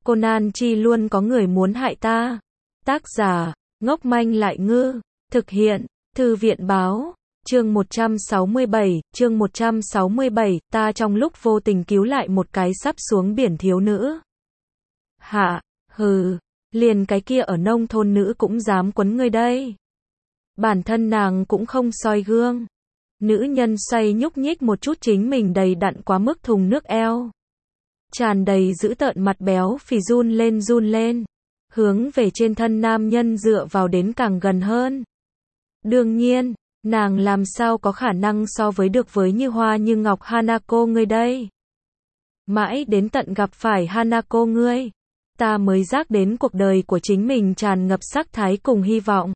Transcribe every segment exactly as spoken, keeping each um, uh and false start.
Conan chi luôn có người muốn hại ta. Tác giả, ngốc manh lại ngư. Thực hiện, Thư viện báo. Chương một trăm sáu mươi bảy, chương một trăm sáu mươi bảy, ta trong lúc vô tình cứu lại một cái sắp xuống biển thiếu nữ. Hạ, hừ, liền cái kia ở nông thôn nữ cũng dám quấn ngươi đây. Bản thân nàng cũng không soi gương. Nữ nhân xoay nhúc nhích một chút chính mình đầy đặn quá mức thùng nước eo. Tràn đầy dữ tợn mặt béo phì run lên run lên. Hướng về trên thân nam nhân dựa vào đến càng gần hơn. Đương nhiên, nàng làm sao có khả năng so với được với như hoa như ngọc Hanako ngươi đây. Mãi đến tận gặp phải Hanako ngươi, ta mới giác đến cuộc đời của chính mình tràn ngập sắc thái cùng hy vọng.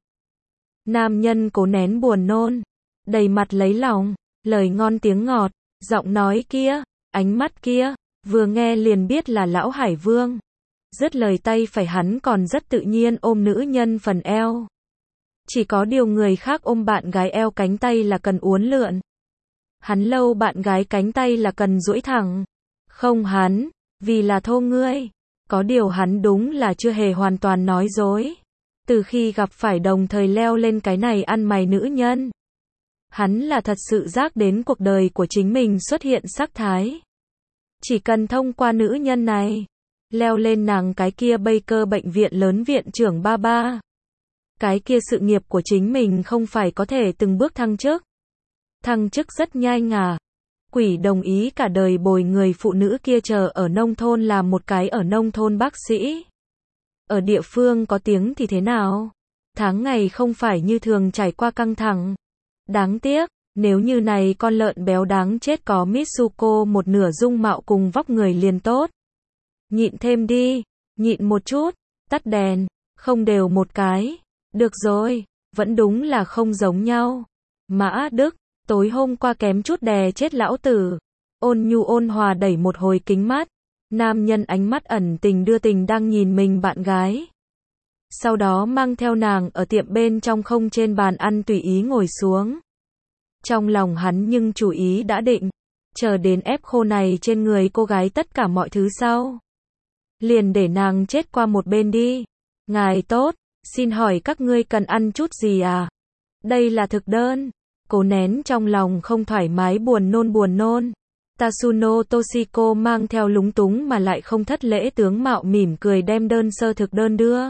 Nam nhân cố nén buồn nôn, đầy mặt lấy lòng, lời ngon tiếng ngọt, giọng nói kia, ánh mắt kia, vừa nghe liền biết là lão Hải Vương. Dứt lời tay phải hắn còn rất tự nhiên ôm nữ nhân phần eo. Chỉ có điều người khác ôm bạn gái eo cánh tay là cần uốn lượn. Hắn lâu bạn gái cánh tay là cần duỗi thẳng. Không hắn, vì là thô ngươi. Có điều hắn đúng là chưa hề hoàn toàn nói dối. Từ khi gặp phải đồng thời leo lên cái này ăn mày nữ nhân, hắn là thật sự giác đến cuộc đời của chính mình xuất hiện sắc thái. Chỉ cần thông qua nữ nhân này, leo lên nàng cái kia Baker bệnh viện lớn viện trưởng ba ba. Cái kia sự nghiệp của chính mình không phải có thể từng bước thăng chức. Thăng chức rất nhanh à. Quỷ đồng ý cả đời bồi người phụ nữ kia chờ ở nông thôn làm một cái ở nông thôn bác sĩ. Ở địa phương có tiếng thì thế nào? Tháng ngày không phải như thường trải qua căng thẳng. Đáng tiếc, nếu như này con lợn béo đáng chết có Mitsuko một nửa dung mạo cùng vóc người liền tốt. Nhịn thêm đi, nhịn một chút, tắt đèn, không đều một cái. Được rồi, vẫn đúng là không giống nhau. Mã Đức, tối hôm qua kém chút đè chết lão tử. Ôn nhu ôn hòa đẩy một hồi kính mắt. Nam nhân ánh mắt ẩn tình đưa tình đang nhìn mình bạn gái. Sau đó mang theo nàng ở tiệm bên trong không trên bàn ăn tùy ý ngồi xuống. Trong lòng hắn nhưng chủ ý đã định. Chờ đến ép khô này trên người cô gái tất cả mọi thứ sau. Liền để nàng chết qua một bên đi. Ngài tốt. Xin hỏi các ngươi cần ăn chút gì à? Đây là thực đơn. Cố nén trong lòng không thoải mái buồn nôn buồn nôn. Tasuno Toshiko mang theo lúng túng mà lại không thất lễ tướng mạo mỉm cười đem đơn sơ thực đơn đưa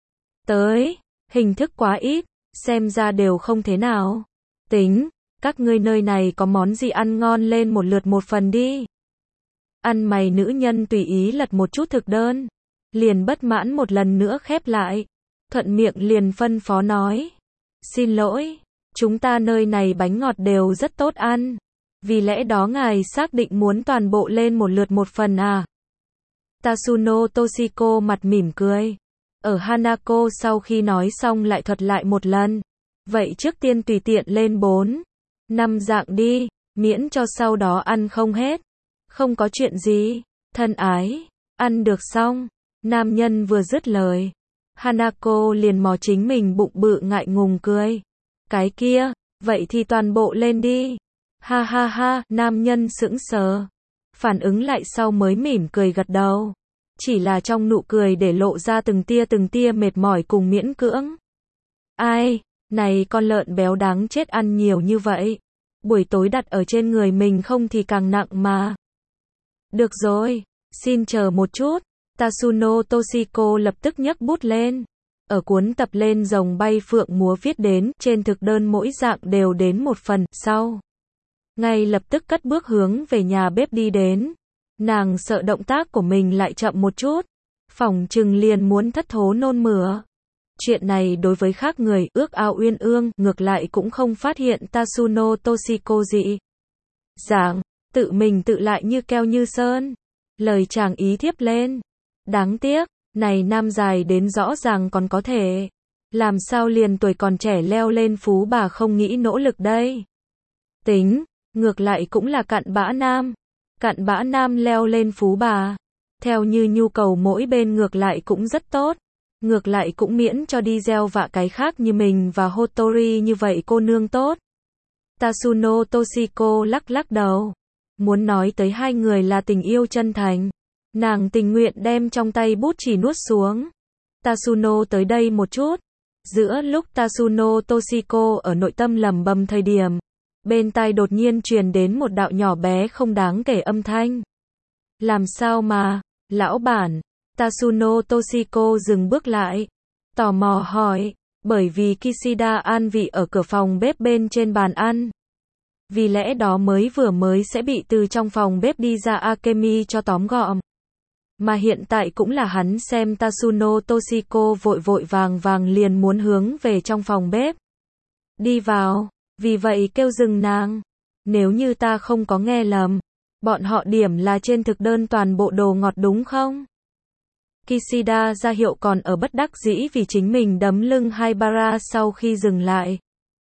tới. Hình thức quá ít, xem ra đều không thế nào. Tính, các ngươi nơi này có món gì ăn ngon lên một lượt một phần đi. Ăn mày nữ nhân tùy ý lật một chút thực đơn. Liền bất mãn một lần nữa khép lại. Thuận miệng liền phân phó nói. Xin lỗi, chúng ta nơi này bánh ngọt đều rất tốt ăn. Vì lẽ đó ngài xác định muốn toàn bộ lên một lượt một phần à? Tasuno Toshiko mặt mỉm cười. Ở Hanako sau khi nói xong lại thuật lại một lần. Vậy trước tiên tùy tiện lên bốn, năm dạng đi, miễn cho sau đó ăn không hết. Không có chuyện gì, thân ái, ăn được xong. Nam nhân vừa dứt lời. Hanako liền mò chính mình bụng bự ngại ngùng cười. Cái kia, vậy thì toàn bộ lên đi. Ha ha ha, nam nhân sững sờ. Phản ứng lại sau mới mỉm cười gật đầu. Chỉ là trong nụ cười để lộ ra từng tia từng tia mệt mỏi cùng miễn cưỡng. Ai, này con lợn béo đáng chết ăn nhiều như vậy. Buổi tối đặt ở trên người mình không thì càng nặng mà. Được rồi, xin chờ một chút. Tasuno Toshiko lập tức nhấc bút lên. Ở cuốn tập lên rồng bay phượng múa viết đến, trên thực đơn mỗi dạng đều đến một phần, sau. Ngay lập tức cất bước hướng về nhà bếp đi đến. Nàng sợ động tác của mình lại chậm một chút. Phỏng chừng liền muốn thất thố nôn mửa. Chuyện này đối với khác người ước ao uyên ương, ngược lại cũng không phát hiện Tasuno Toshiko gì. Dạng, tự mình tự lại như keo như sơn. Lời chàng ý thiếp lên. Đáng tiếc, này nam dài đến rõ ràng còn có thể. Làm sao liền tuổi còn trẻ leo lên phú bà không nghĩ nỗ lực đây. Tính, ngược lại cũng là cặn bã nam. Cặn bã nam leo lên phú bà. Theo như nhu cầu mỗi bên ngược lại cũng rất tốt. Ngược lại cũng miễn cho đi gieo vạ cái khác như mình và Hotori như vậy cô nương tốt. Tasuno Toshiko lắc lắc đầu. Muốn nói tới hai người là tình yêu chân thành. Nàng tình nguyện đem trong tay bút chì nuốt xuống. Tasuno tới đây một chút. Giữa lúc Tasuno Toshiko ở nội tâm lẩm bẩm thời điểm, bên tai đột nhiên truyền đến một đạo nhỏ bé không đáng kể âm thanh. Làm sao mà, lão bản? Tasuno Toshiko dừng bước lại, tò mò hỏi, bởi vì Kishida an vị ở cửa phòng bếp bên trên bàn ăn. Vì lẽ đó mới vừa mới sẽ bị từ trong phòng bếp đi ra Akemi cho tóm gọn. Mà hiện tại cũng là hắn xem Tasuno Toshiko vội vội vàng vàng liền muốn hướng về trong phòng bếp. Đi vào, vì vậy kêu dừng nàng. Nếu như ta không có nghe lầm, bọn họ điểm là trên thực đơn toàn bộ đồ ngọt đúng không? Kishida ra hiệu còn ở bất đắc dĩ vì chính mình đấm lưng Haibara sau khi dừng lại.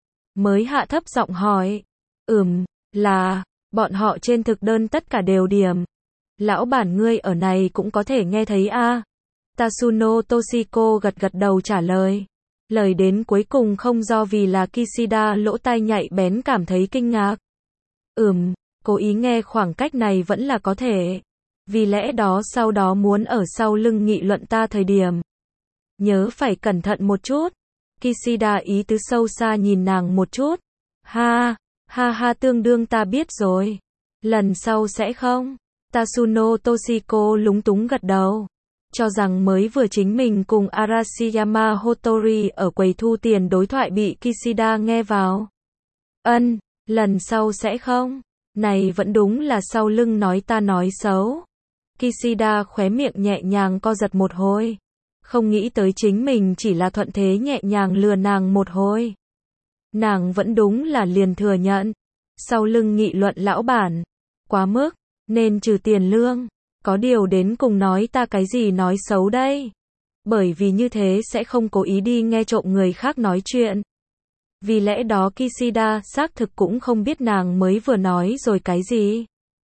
Mới hạ thấp giọng hỏi. Ừm, là, bọn họ trên thực đơn tất cả đều điểm. Lão bản ngươi ở này cũng có thể nghe thấy a. À? Tasuno Toshiko gật gật đầu trả lời. Lời đến cuối cùng không do vì là Kishida lỗ tai nhạy bén cảm thấy kinh ngạc. Ừm, cố ý nghe khoảng cách này vẫn là có thể. Vì lẽ đó sau đó muốn ở sau lưng nghị luận ta thời điểm. Nhớ phải cẩn thận một chút. Kishida ý tứ sâu xa nhìn nàng một chút. Ha, ha ha tương đương ta biết rồi. Lần sau sẽ không? Tasuno Toshiko lúng túng gật đầu. Cho rằng mới vừa chính mình cùng Arashiyama Hotori ở quầy thu tiền đối thoại bị Kishida nghe vào. Ân, lần sau sẽ không? Này vẫn đúng là sau lưng nói ta nói xấu. Kishida khóe miệng nhẹ nhàng co giật một hồi. Không nghĩ tới chính mình chỉ là thuận thế nhẹ nhàng lừa nàng một hồi. Nàng vẫn đúng là liền thừa nhận. Sau lưng nghị luận lão bản. Quá mức, nên trừ tiền lương. Có điều đến cùng nói ta cái gì nói xấu đây? Bởi vì như thế sẽ không cố ý đi nghe trộm người khác nói chuyện. Vì lẽ đó Kishida xác thực cũng không biết nàng mới vừa nói rồi cái gì.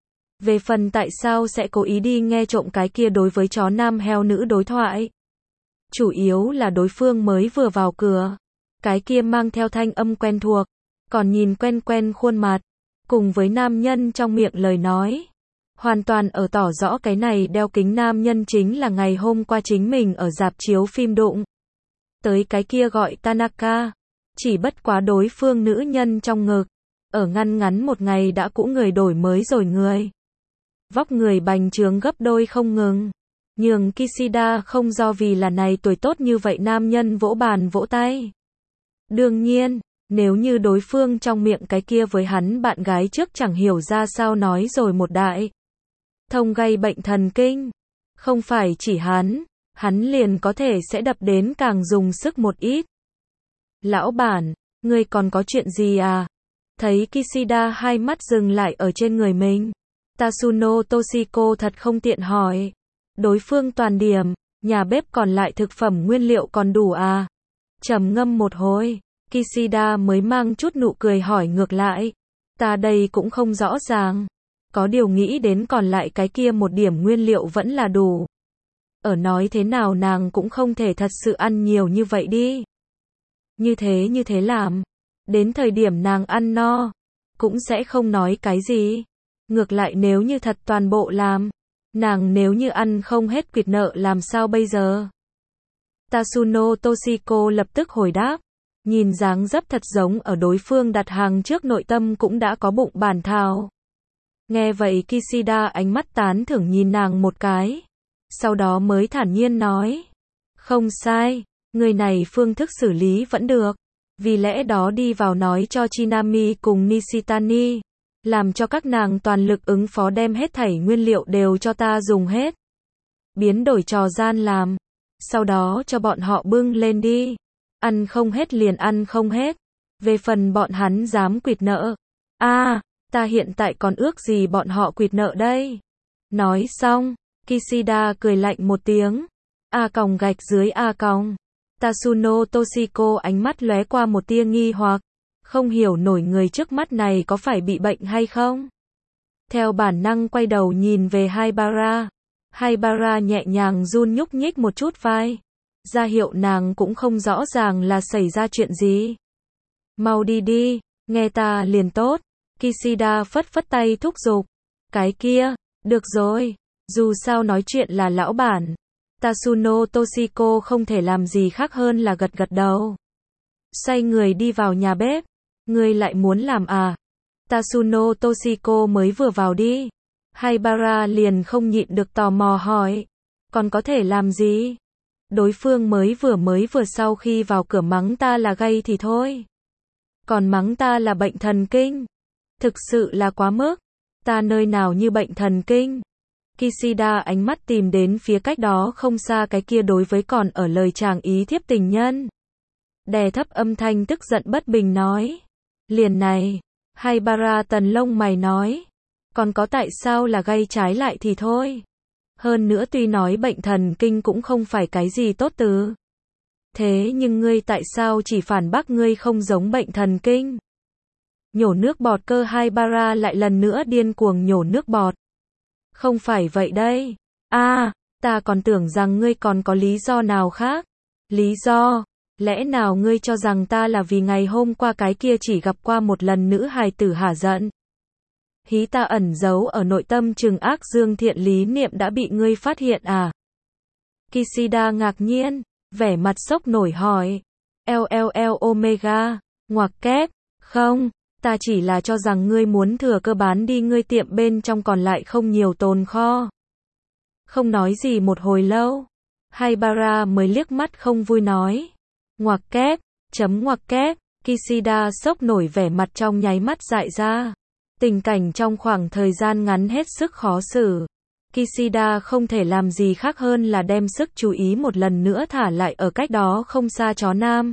Về phần tại sao sẽ cố ý đi nghe trộm cái kia đối với chó nam heo nữ đối thoại. Chủ yếu là đối phương mới vừa vào cửa. Cái kia mang theo thanh âm quen thuộc. Còn nhìn quen quen khuôn mặt. Cùng với nam nhân trong miệng lời nói. Hoàn toàn ở tỏ rõ cái này đeo kính nam nhân chính là ngày hôm qua chính mình ở rạp chiếu phim đụng. Tới cái kia gọi Tanaka. Chỉ bất quá đối phương nữ nhân trong ngực. Ở ngăn ngắn một ngày đã cũ người đổi mới rồi người. Vóc người bành trướng gấp đôi không ngừng. Nhường Kishida không do vì là này tuổi tốt như vậy nam nhân vỗ bàn vỗ tay. Đương nhiên, nếu như đối phương trong miệng cái kia với hắn bạn gái trước chẳng hiểu ra sao nói rồi một đại. Thông gây bệnh thần kinh. Không phải chỉ hắn, hắn liền có thể sẽ đập đến càng dùng sức một ít. Lão bản, ngươi còn có chuyện gì à? Thấy Kishida hai mắt dừng lại ở trên người mình. Tasuno Toshiko thật không tiện hỏi. Đối phương toàn điểm, nhà bếp còn lại thực phẩm nguyên liệu còn đủ à? Trầm ngâm một hồi, Kishida mới mang chút nụ cười hỏi ngược lại. Ta đây cũng không rõ ràng. Có điều nghĩ đến còn lại cái kia một điểm nguyên liệu vẫn là đủ. Ở nói thế nào nàng cũng không thể thật sự ăn nhiều như vậy đi. Như thế như thế làm. Đến thời điểm nàng ăn no. Cũng sẽ không nói cái gì. Ngược lại nếu như thật toàn bộ làm. Nàng nếu như ăn không hết quyệt nợ làm sao bây giờ? Tasuno Toshiko lập tức hồi đáp. Nhìn dáng dấp thật giống ở đối phương đặt hàng trước nội tâm cũng đã có bụng bản thảo. Nghe vậy Kishida ánh mắt tán thưởng nhìn nàng một cái. Sau đó mới thản nhiên nói. Không sai, người này phương thức xử lý vẫn được. Vì lẽ đó đi vào nói cho Chinami cùng Nishitani. Làm cho các nàng toàn lực ứng phó đem hết thảy nguyên liệu đều cho ta dùng hết. Biến đổi trò gian làm. Sau đó cho bọn họ bưng lên đi. Ăn không hết liền ăn không hết. Về phần bọn hắn dám quỵt nợ. À, ta hiện tại còn ước gì bọn họ quỵt nợ đây. Nói xong, Kishida cười lạnh một tiếng. A còng gạch dưới A còng. Tasuno Toshiko ánh mắt lóe qua một tia nghi hoặc. Không hiểu nổi người trước mắt này có phải bị bệnh hay không. Theo bản năng quay đầu nhìn về Haibara. Haibara nhẹ nhàng run nhúc nhích một chút vai. Ra hiệu nàng cũng không rõ ràng là xảy ra chuyện gì. Mau đi đi, nghe ta liền tốt. Kishida phất phất tay thúc giục. Cái kia, được rồi. Dù sao nói chuyện là lão bản. Tatsuno Toshiko không thể làm gì khác hơn là gật gật đầu. Xoay người đi vào nhà bếp. Ngươi lại muốn làm à? Tatsuno Toshiko mới vừa vào đi. Haibara liền không nhịn được tò mò hỏi. Còn có thể làm gì? Đối phương mới vừa mới vừa sau khi vào cửa mắng ta là gay thì thôi. Còn mắng ta là bệnh thần kinh. Thực sự là quá mức. Ta nơi nào như bệnh thần kinh. Kishida ánh mắt tìm đến phía cách đó không xa cái kia đối với còn ở lời chàng ý thiếp tình nhân. Đè thấp âm thanh tức giận bất bình nói. Liền này. Haibara tần lông mày nói. Còn có tại sao là gay trái lại thì thôi. Hơn nữa tuy nói bệnh thần kinh cũng không phải cái gì tốt từ. Thế nhưng ngươi tại sao chỉ phản bác ngươi không giống bệnh thần kinh? Nhổ nước bọt cơ Haibara lại lần nữa điên cuồng nhổ nước bọt. Không phải vậy đây. À, ta còn tưởng rằng ngươi còn có lý do nào khác. Lý do? Lẽ nào ngươi cho rằng ta là vì ngày hôm qua cái kia chỉ gặp qua một lần nữ hài tử hả giận? Hí ta ẩn giấu ở nội tâm trừng ác dương thiện lý niệm đã bị ngươi phát hiện à? Kishida ngạc nhiên, vẻ mặt sốc nổi hỏi. lờ lờ lờ Omega, ngoặc kép, không, ta chỉ là cho rằng ngươi muốn thừa cơ bán đi ngươi tiệm bên trong còn lại không nhiều tồn kho. Không nói gì một hồi lâu, Haibara mới liếc mắt không vui nói. Ngoặc kép, chấm ngoặc kép, Kishida sốc nổi vẻ mặt trong nháy mắt dại ra. Tình cảnh trong khoảng thời gian ngắn hết sức khó xử. Kishida không thể làm gì khác hơn là đem sức chú ý một lần nữa thả lại ở cách đó không xa chó nam.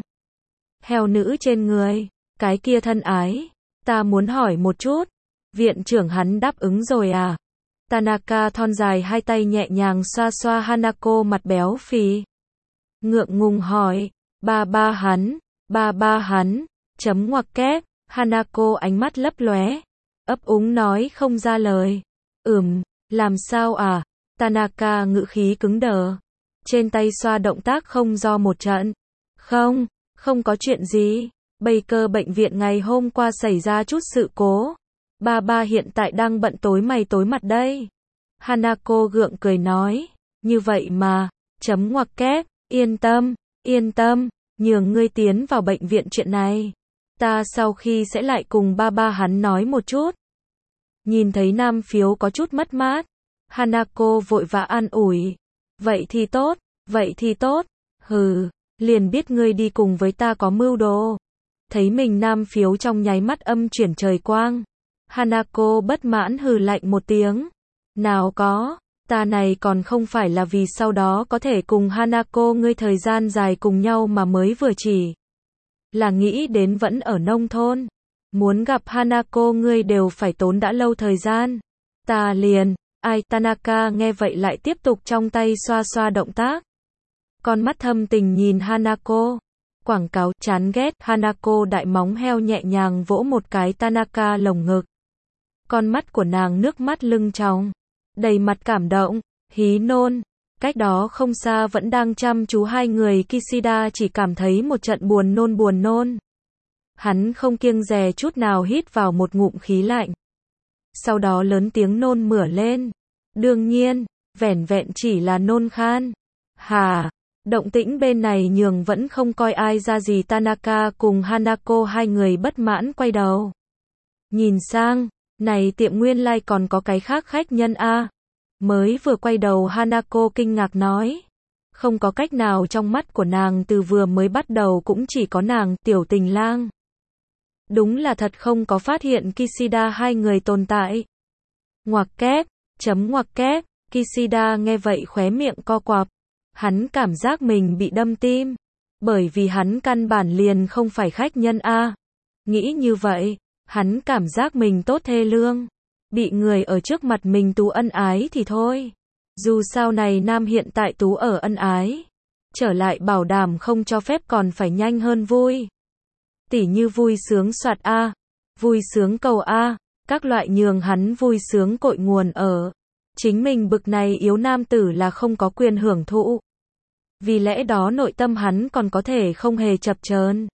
Heo nữ trên người, cái kia thân ái. Ta muốn hỏi một chút. Viện trưởng hắn đáp ứng rồi à? Tanaka thon dài hai tay nhẹ nhàng xoa xoa Hanako mặt béo phì. Ngượng ngùng hỏi. Ba ba hắn, ba ba hắn, chấm ngoặc kép, Hanako ánh mắt lấp lóe. Ấp úng nói không ra lời. Ừm, làm sao à? Tanaka ngữ khí cứng đờ. Trên tay xoa động tác không do một trận. Không, không có chuyện gì. Baker bệnh viện ngày hôm qua xảy ra chút sự cố. Ba ba hiện tại đang bận tối mày tối mặt đây. Hanako gượng cười nói. Như vậy mà, chấm ngoặc kép, yên tâm, yên tâm, nhường ngươi tiến vào bệnh viện chuyện này. Ta sau khi sẽ lại cùng ba ba hắn nói một chút. Nhìn thấy nam phiếu có chút mất mát. Hanako vội vã an ủi. Vậy thì tốt, vậy thì tốt. Hừ, liền biết ngươi đi cùng với ta có mưu đồ. Thấy mình nam phiếu trong nháy mắt âm chuyển trời quang. Hanako bất mãn hừ lạnh một tiếng. Nào có, ta này còn không phải là vì sau đó có thể cùng Hanako ngươi thời gian dài cùng nhau mà mới vừa chỉ. Là nghĩ đến vẫn ở nông thôn. Muốn gặp Hanako ngươi đều phải tốn đã lâu thời gian. Ta liền, ai Tanaka nghe vậy lại tiếp tục trong tay xoa xoa động tác. Con mắt thâm tình nhìn Hanako. Quảng cáo, chán ghét, Hanako đại móng heo nhẹ nhàng vỗ một cái Tanaka lồng ngực. Con mắt của nàng nước mắt lưng tròng. Đầy mặt cảm động, hí nôn. Cách đó không xa vẫn đang chăm chú hai người Kishida chỉ cảm thấy một trận buồn nôn buồn nôn. Hắn không kiêng dè chút nào hít vào một ngụm khí lạnh. Sau đó lớn tiếng nôn mửa lên. Đương nhiên, vẻn vẹn chỉ là nôn khan. Hà, động tĩnh bên này nhường vẫn không coi ai ra gì Tanaka cùng Hanako hai người bất mãn quay đầu. Nhìn sang, này tiệm nguyên lai like còn có cái khác khách nhân a. Mới vừa quay đầu Hanako kinh ngạc nói. Không có cách nào trong mắt của nàng từ vừa mới bắt đầu cũng chỉ có nàng tiểu tình lang. Đúng là thật không có phát hiện Kishida hai người tồn tại. Ngoặc kép, chấm ngoặc kép, Kishida nghe vậy khóe miệng co quặp. Hắn cảm giác mình bị đâm tim. Bởi vì hắn căn bản liền không phải khách nhân a. Nghĩ như vậy, hắn cảm giác mình tốt thê lương. Bị người ở trước mặt mình tú ân ái thì thôi. Dù sao này nam hiện tại tú ở ân ái. Trở lại bảo đảm không cho phép còn phải nhanh hơn vui. Tỉ như vui sướng soạt A, vui sướng cầu A, các loại nhường hắn vui sướng cội nguồn ở. Chính mình bực này yếu nam tử là không có quyền hưởng thụ. Vì lẽ đó nội tâm hắn còn có thể không hề chập chờn.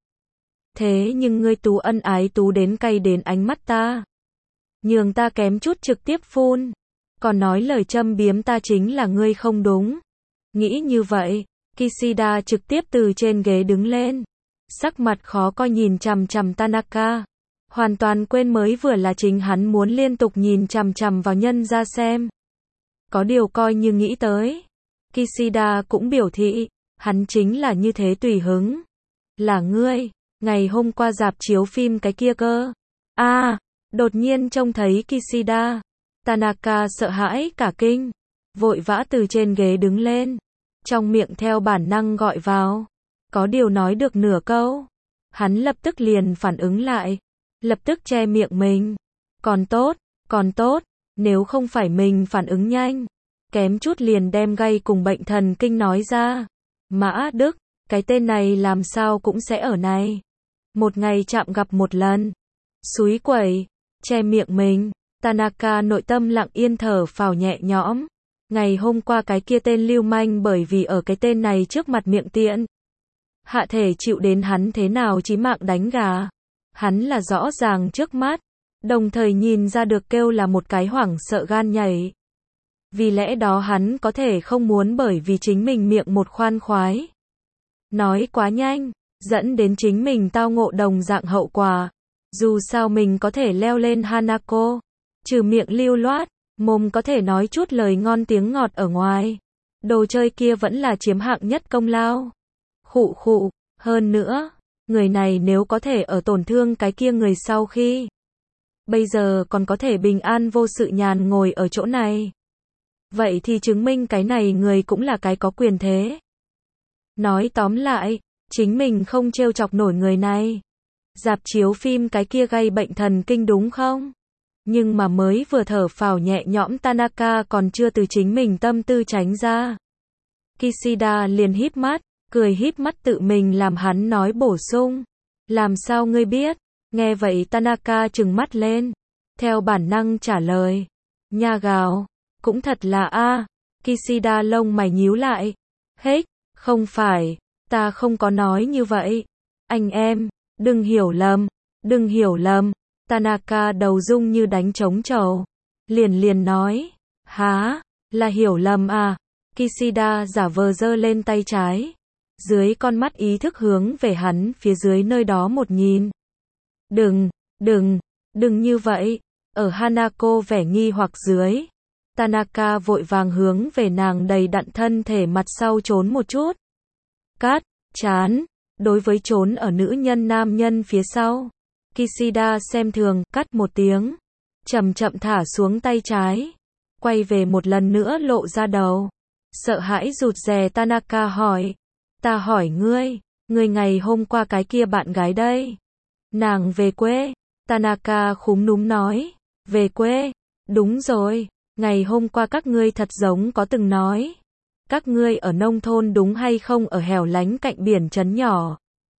Thế nhưng ngươi tú ân ái tú đến cay đến ánh mắt ta. Nhường ta kém chút trực tiếp phun. còn nói lời châm biếm ta chính là ngươi không đúng. Nghĩ như vậy, Kishida trực tiếp từ trên ghế đứng lên. Sắc mặt khó coi nhìn chằm chằm Tanaka. Hoàn toàn quên mới vừa là chính hắn muốn liên tục nhìn chằm chằm vào nhân ra xem. Có điều coi như nghĩ tới. Kishida cũng biểu thị, hắn chính là như thế tùy hứng. Là ngươi, ngày hôm qua rạp chiếu phim cái kia cơ. À, đột nhiên trông thấy Kishida. Tanaka sợ hãi cả kinh. Vội vã từ trên ghế đứng lên. Trong miệng theo bản năng gọi vào. Có điều nói được nửa câu. Hắn lập tức liền phản ứng lại. Lập tức che miệng mình. Còn tốt, còn tốt. Nếu không phải mình phản ứng nhanh. Kém chút liền đem gay cùng bệnh thần kinh nói ra. Mã Đức, cái tên này làm sao cũng sẽ ở này. Một ngày chạm gặp một lần. Xúi quẩy, che miệng mình. Tanaka nội tâm lặng yên thở phào nhẹ nhõm. Ngày hôm qua cái kia tên lưu manh bởi vì ở cái tên này trước mặt miệng tiện. Hạ thể chịu đến hắn thế nào chí mạng đánh gà. Hắn là rõ ràng trước mắt. Đồng thời nhìn ra được kêu là một cái hoảng sợ gan nhảy. Vì lẽ đó hắn có thể không muốn bởi vì chính mình miệng một khoan khoái. Nói quá nhanh, dẫn đến chính mình tao ngộ đồng dạng hậu quả. Dù sao mình có thể leo lên Hanako. Trừ miệng lưu loát, mồm có thể nói chút lời ngon tiếng ngọt ở ngoài. Đồ chơi kia vẫn là chiếm hạng nhất công lao. Khụ khụ, hơn nữa, người này nếu có thể ở tổn thương cái kia người sau khi. Bây giờ còn có thể bình an vô sự nhàn ngồi ở chỗ này. Vậy thì chứng minh cái này người cũng là cái có quyền thế. Nói tóm lại, chính mình không trêu chọc nổi người này. Rạp chiếu phim cái kia gây bệnh thần kinh đúng không? Nhưng mà mới vừa thở phào nhẹ nhõm Tanaka còn chưa từ chính mình tâm tư tránh ra. Kishida liền híp mắt, cười híp mắt tự mình làm hắn nói bổ sung. Làm sao ngươi biết? Nghe vậy Tanaka trừng mắt lên. Theo bản năng trả lời. Nha gào. Cũng thật là a. À. Kishida lông mày nhíu lại. Hết, không phải, ta không có nói như vậy. Anh em, đừng hiểu lầm, đừng hiểu lầm. Tanaka đầu rung như đánh trống trầu. Liền liền nói. Há, là hiểu lầm à. Kishida giả vờ giơ lên tay trái. Dưới con mắt ý thức hướng về hắn phía dưới nơi đó một nhìn. Đừng, đừng, đừng như vậy. Ở Hanako vẻ nghi hoặc dưới. Tanaka vội vàng hướng về nàng đầy đặn thân thể mặt sau trốn một chút. Cát, chán, đối với trốn ở nữ nhân nam nhân phía sau. Kishida xem thường, cắt một tiếng. Chậm chậm thả xuống tay trái. Quay về một lần nữa lộ ra đầu. Sợ hãi rụt rè Tanaka hỏi. Ta hỏi ngươi, ngươi ngày hôm qua cái kia bạn gái đây. Nàng về quê. Tanaka khúm núm nói. Về quê. Đúng rồi. Ngày hôm qua các ngươi thật giống có từng nói. Các ngươi ở nông thôn đúng hay không ở hẻo lánh cạnh biển trấn nhỏ.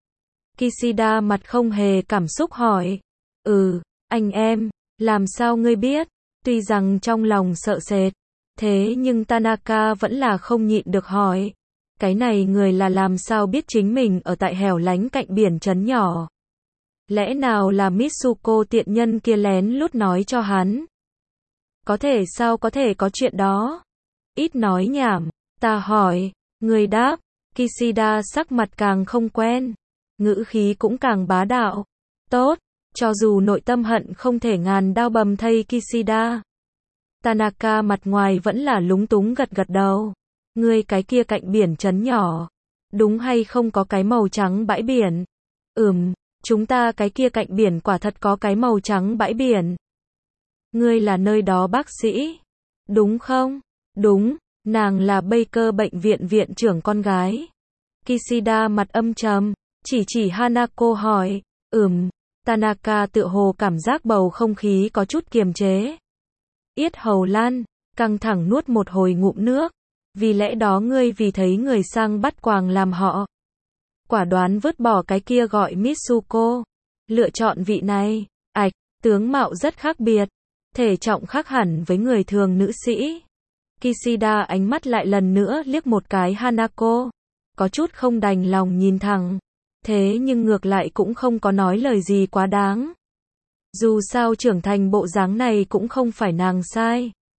Kishida mặt không hề cảm xúc hỏi. Ừ, anh em, làm sao ngươi biết? Tuy rằng trong lòng sợ sệt. Thế nhưng Tanaka vẫn là không nhịn được hỏi. Cái này người là làm sao biết chính mình ở tại hẻo lánh cạnh biển trấn nhỏ? Lẽ nào là Mitsuko tiện nhân kia lén lút nói cho hắn? Có thể sao có thể có chuyện đó? Ít nói nhảm, ta hỏi, người đáp. Kishida sắc mặt càng không quen, ngữ khí cũng càng bá đạo. Tốt, cho dù nội tâm hận không thể ngàn đao bầm thây Kishida. Tanaka mặt ngoài vẫn là lúng túng gật gật đầu. Ngươi cái kia cạnh biển trấn nhỏ, đúng hay không có cái màu trắng bãi biển? Ừm, chúng ta cái kia cạnh biển quả thật có cái màu trắng bãi biển. Ngươi là nơi đó bác sĩ, đúng không? Đúng, nàng là Baker bệnh viện viện trưởng con gái. Kishida mặt âm trầm, chỉ chỉ Hanako hỏi. Ừm, Tanaka tựa hồ cảm giác bầu không khí có chút kiềm chế. Yết hầu lan, căng thẳng nuốt một hồi ngụm nước. Vì lẽ đó ngươi vì thấy người sang bắt quàng làm họ. Quả đoán vứt bỏ cái kia gọi Mitsuko. Lựa chọn vị này, ạch, tướng mạo rất khác biệt. Thể trọng khác hẳn với người thường nữ sĩ. Kishida ánh mắt lại lần nữa liếc một cái Hanako. Có chút không đành lòng nhìn thẳng. Thế nhưng ngược lại cũng không có nói lời gì quá đáng. Dù sao trưởng thành bộ dáng này cũng không phải nàng sai.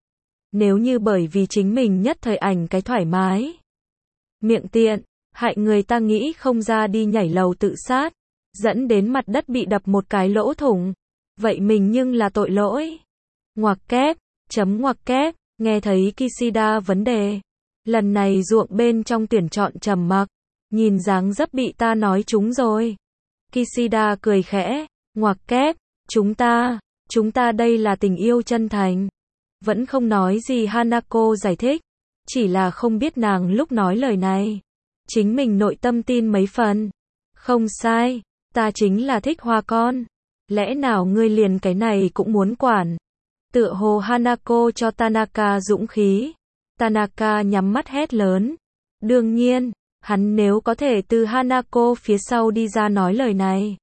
Nếu như bởi vì chính mình nhất thời ảnh cái thoải mái, miệng tiện, hại người ta nghĩ không ra đi nhảy lầu tự sát, dẫn đến mặt đất bị đập một cái lỗ thủng, vậy mình nhưng là tội lỗi. Ngoặc kép, chấm ngoặc kép, nghe thấy Kishida vấn đề. Lần này ruộng bên trong tuyển chọn trầm mặc, nhìn dáng dấp bị ta nói trúng rồi. Kishida cười khẽ, ngoặc kép, chúng ta, chúng ta đây là tình yêu chân thành. Vẫn không nói gì Hanako giải thích, chỉ là không biết nàng lúc nói lời này, chính mình nội tâm tin mấy phần. Không sai, ta chính là thích hoa con. Lẽ nào ngươi liền cái này cũng muốn quản? Tựa hồ Hanako cho Tanaka dũng khí. Tanaka nhắm mắt hét lớn. Đương nhiên, hắn nếu có thể từ Hanako phía sau đi ra nói lời này.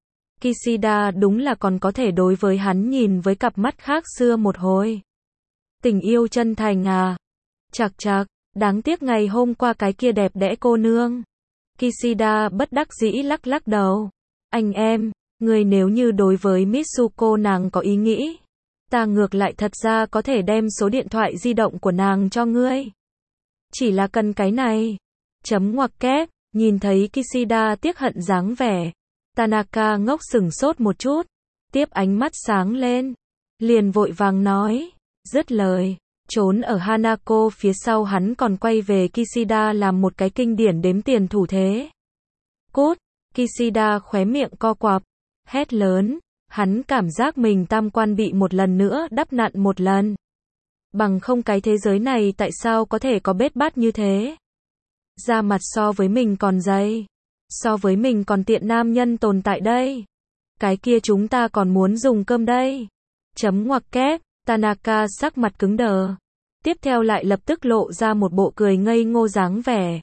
Kishida đúng là còn có thể đối với hắn nhìn với cặp mắt khác xưa một hồi. Tình yêu chân thành à? Chạc chạc, đáng tiếc ngày hôm qua cái kia đẹp đẽ cô nương. Kishida bất đắc dĩ lắc lắc đầu. Anh em, người nếu như đối với Mitsuko nàng có ý nghĩ, ta ngược lại thật ra có thể đem số điện thoại di động của nàng cho ngươi. Chỉ là cần cái này. Chấm ngoặc kép, nhìn thấy Kishida tiếc hận dáng vẻ. Tanaka ngốc sửng sốt một chút, tiếp ánh mắt sáng lên, liền vội vàng nói, dứt lời, trốn ở Hanako phía sau hắn còn quay về Kishida làm một cái kinh điển đếm tiền thủ thế. Cút, Kishida khóe miệng co quặp, hét lớn, hắn cảm giác mình tam quan bị một lần nữa đắp nặn một lần. Bằng không cái thế giới này tại sao có thể có bết bát như thế? Da mặt so với mình còn dày, so với mình còn tiện nam nhân tồn tại đây. Cái kia chúng ta còn muốn dùng cơm đây. Chấm ngoặc kép, Tanaka sắc mặt cứng đờ. Tiếp theo lại lập tức lộ ra một bộ cười ngây ngô dáng vẻ.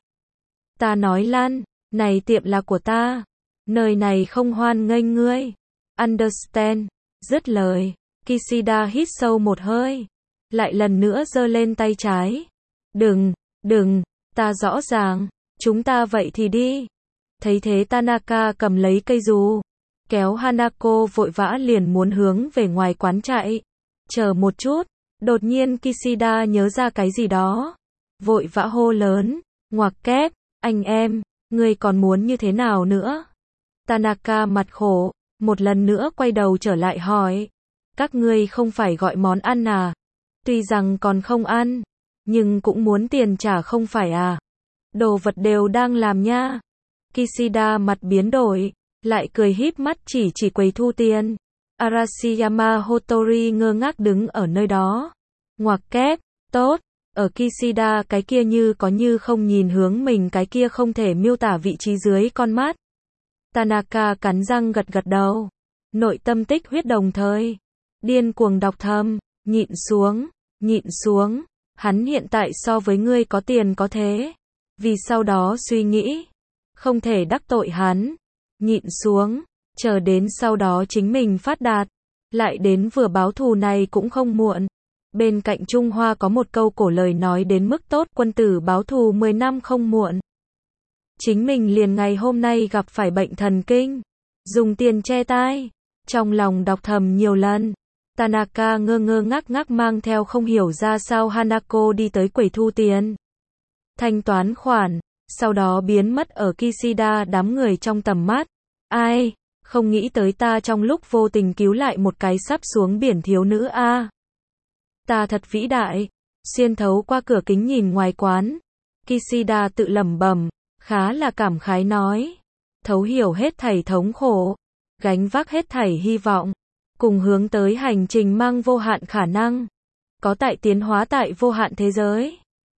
Ta nói lan, này tiệm là của ta. Nơi này không hoan nghênh ngươi. Understand. Dứt lời, Kishida hít sâu một hơi. Lại lần nữa giơ lên tay trái. Đừng, đừng, ta rõ ràng. Chúng ta vậy thì đi. Thấy thế Tanaka cầm lấy cây dù, kéo Hanako vội vã liền muốn hướng về ngoài quán chạy. Chờ một chút, đột nhiên Kishida nhớ ra cái gì đó. Vội vã hô lớn, ngoặc kép, anh em, ngươi còn muốn như thế nào nữa? Tanaka mặt khổ, một lần nữa quay đầu trở lại hỏi. Các ngươi không phải gọi món ăn à? Tuy rằng còn không ăn, nhưng cũng muốn tiền trả không phải à? Đồ vật đều đang làm nha. Kishida mặt biến đổi, lại cười híp mắt chỉ chỉ quầy thu tiền. Arashiyama Hotori ngơ ngác đứng ở nơi đó. Ngoặc kép, tốt, ở Kishida cái kia như có như không nhìn hướng mình cái kia không thể miêu tả vị trí dưới con mắt. Tanaka cắn răng gật gật đầu. Nội tâm tích huyết đồng thời. Điên cuồng đọc thầm, nhịn xuống, nhịn xuống. Hắn hiện tại so với ngươi có tiền có thế. Vì sau đó suy nghĩ. Không thể đắc tội hắn. Nhịn xuống. Chờ đến sau đó chính mình phát đạt. Lại đến vừa báo thù này cũng không muộn. Bên cạnh Trung Hoa có một câu cổ lời nói đến mức tốt, quân tử báo thù mười năm không muộn. Chính mình liền ngày hôm nay gặp phải bệnh thần kinh. Dùng tiền che tai. Trong lòng đọc thầm nhiều lần. Tanaka ngơ ngơ ngác ngác mang theo không hiểu ra sao Hanako đi tới quầy thu tiền. Thanh toán khoản. Sau đó biến mất ở Kishida đám người trong tầm mắt. Ai, không nghĩ tới ta trong lúc vô tình cứu lại một cái sắp xuống biển thiếu nữ a. À. Ta thật vĩ đại. Xuyên thấu qua cửa kính nhìn ngoài quán. Kishida tự lẩm bẩm, khá là cảm khái nói. Thấu hiểu hết thảy thống khổ. Gánh vác hết thảy hy vọng. Cùng hướng tới hành trình mang vô hạn khả năng. Có tại tiến hóa tại vô hạn thế giới.